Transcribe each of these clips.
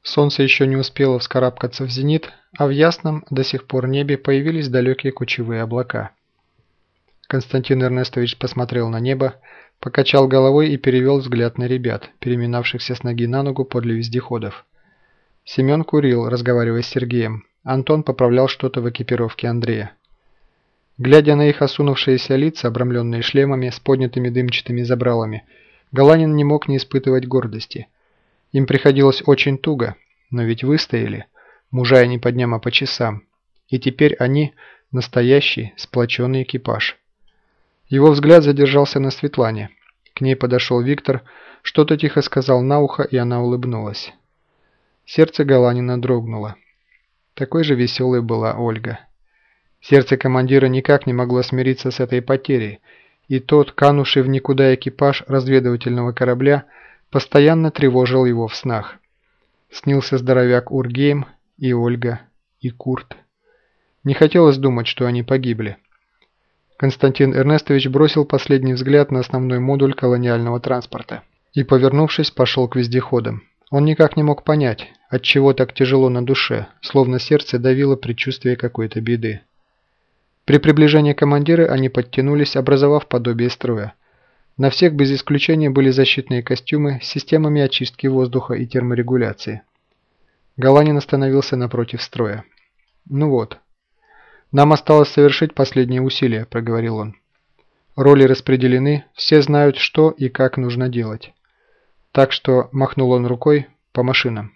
Солнце еще не успело вскарабкаться в зенит, а в ясном до сих пор небе появились далекие кучевые облака. Константин Эрнестович посмотрел на небо, покачал головой и перевел взгляд на ребят, переминавшихся с ноги на ногу подле вездеходов. Семен курил, разговаривая с Сергеем. Антон поправлял что-то в экипировке Андрея. Глядя на их осунувшиеся лица, обрамленные шлемами с поднятыми дымчатыми забралами, Галанин не мог не испытывать гордости. Им приходилось очень туго, но ведь выстояли, мужая не по дням, а по часам. И теперь они – настоящий, сплоченный экипаж. Его взгляд задержался на Светлане. К ней подошел Виктор, что-то тихо сказал на ухо, и она улыбнулась. Сердце Галанина дрогнуло. Такой же веселой была Ольга. Сердце командира никак не могло смириться с этой потерей, и тот, канувший в никуда экипаж разведывательного корабля, постоянно тревожил его в снах. Снился здоровяк Ургейм, и Ольга, и Курт. Не хотелось думать, что они погибли. Константин Эрнестович бросил последний взгляд на основной модуль колониального транспорта и, повернувшись, пошел к вездеходам. Он никак не мог понять, отчего так тяжело на душе, словно сердце давило предчувствие какой-то беды. При приближении командира они подтянулись, образовав подобие строя. На всех без исключения были защитные костюмы с системами очистки воздуха и терморегуляции. Галанин остановился напротив строя. «Ну вот. Нам осталось совершить последние усилия», – проговорил он. «Роли распределены, все знают, что и как нужно делать. Так что», – махнул он рукой, – «по машинам».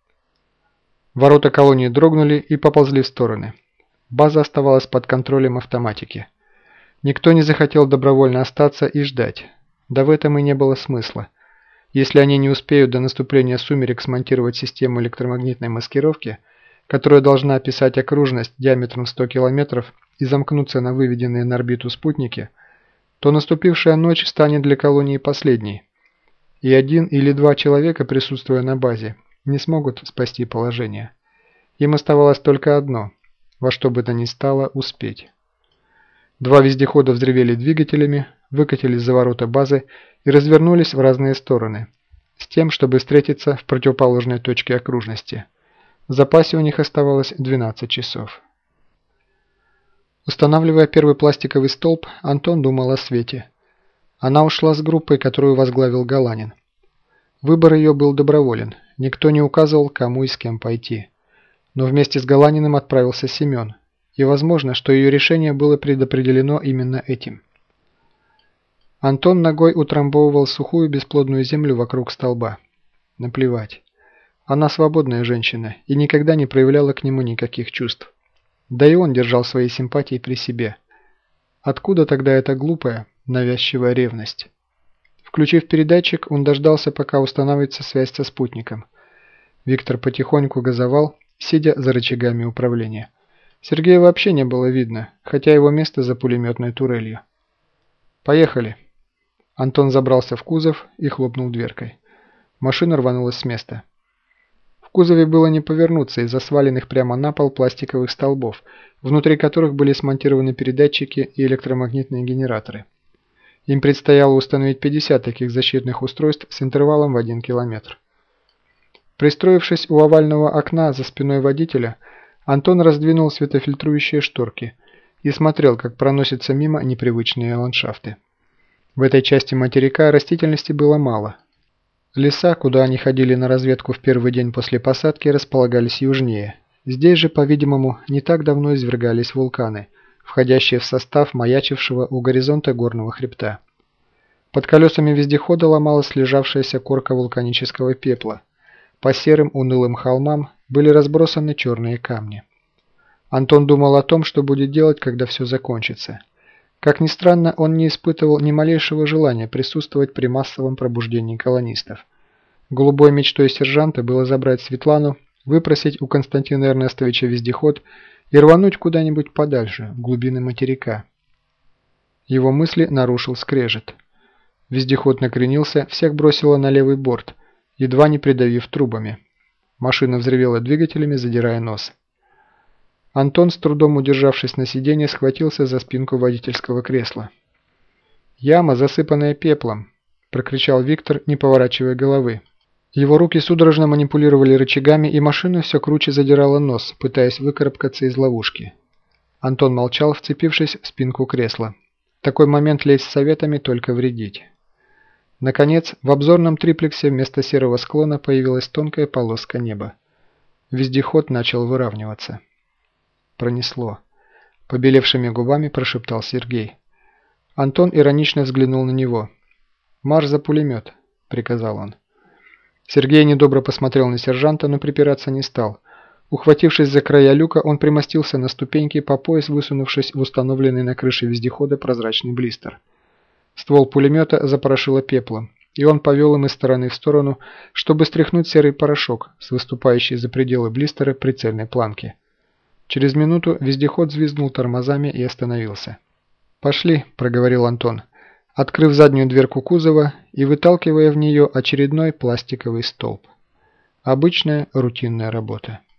Ворота колонии дрогнули и поползли в стороны. База оставалась под контролем автоматики. Никто не захотел добровольно остаться и ждать. Да в этом и не было смысла. Если они не успеют до наступления сумерек смонтировать систему электромагнитной маскировки, которая должна описать окружность диаметром 100 км и замкнуться на выведенные на орбиту спутники, то наступившая ночь станет для колонии последней. И один или два человека, присутствуя на базе, не смогут спасти положение. Им оставалось только одно – во что бы то ни стало успеть. Два вездехода взревели двигателями, выкатились за ворота базы и развернулись в разные стороны, с тем, чтобы встретиться в противоположной точке окружности. В запасе у них оставалось 12 часов. Устанавливая первый пластиковый столб, Антон думал о Свете. Она ушла с группой, которую возглавил Галанин. Выбор ее был доброволен, никто не указывал, кому и с кем пойти. Но вместе с Галаниным отправился Семен, и возможно, что ее решение было предопределено именно этим. Антон ногой утрамбовывал сухую бесплодную землю вокруг столба. Наплевать. Она свободная женщина и никогда не проявляла к нему никаких чувств. Да и он держал свои симпатии при себе. Откуда тогда эта глупая, навязчивая ревность? Включив передатчик, он дождался, пока устанавливается связь со спутником. Виктор потихоньку газовал, сидя за рычагами управления. Сергея вообще не было видно, хотя его место за пулеметной турелью. «Поехали!» Антон забрался в кузов и хлопнул дверкой. Машина рванулась с места. В кузове было не повернуться из-за сваленных прямо на пол пластиковых столбов, внутри которых были смонтированы передатчики и электромагнитные генераторы. Им предстояло установить 50 таких защитных устройств с интервалом в 1 километр. Пристроившись у овального окна за спиной водителя, Антон раздвинул светофильтрующие шторки и смотрел, как проносятся мимо непривычные ландшафты. В этой части материка растительности было мало. Леса, куда они ходили на разведку в первый день после посадки, располагались южнее. Здесь же, по-видимому, не так давно извергались вулканы, входящие в состав маячившего у горизонта горного хребта. Под колесами вездехода ломалась лежавшаяся корка вулканического пепла. По серым унылым холмам были разбросаны черные камни. Антон думал о том, что будет делать, когда все закончится. Как ни странно, он не испытывал ни малейшего желания присутствовать при массовом пробуждении колонистов. Голубой мечтой сержанта было забрать Светлану, выпросить у Константина Эрнестовича вездеход и рвануть куда-нибудь подальше, в глубины материка. Его мысли нарушил скрежет. Вездеход накренился, всех бросило на левый борт, едва не придавив трубами. Машина взревела двигателями, задирая нос. Антон, с трудом удержавшись на сиденье, схватился за спинку водительского кресла. «Яма, засыпанная пеплом!» – прокричал Виктор, не поворачивая головы. Его руки судорожно манипулировали рычагами, и машина все круче задирала нос, пытаясь выкарабкаться из ловушки. Антон молчал, вцепившись в спинку кресла. В такой момент лезть с советами только вредить. Наконец, в обзорном триплексе вместо серого склона появилась тонкая полоска неба. Вездеход начал выравниваться. Пронесло. Побелевшими губами прошептал Сергей. Антон иронично взглянул на него. «Марш за пулемет», — приказал он. Сергей недобро посмотрел на сержанта, но припираться не стал. Ухватившись за края люка, он примостился на ступеньки, по пояс высунувшись в установленный на крыше вездехода прозрачный блистер. Ствол пулемета запорошило пеплом, и он повел им из стороны в сторону, чтобы стряхнуть серый порошок с выступающей за пределы блистера прицельной планки. Через минуту вездеход взвизгнул тормозами и остановился. «Пошли», – проговорил Антон, открыв заднюю дверку кузова и выталкивая в нее очередной пластиковый столб. Обычная рутинная работа.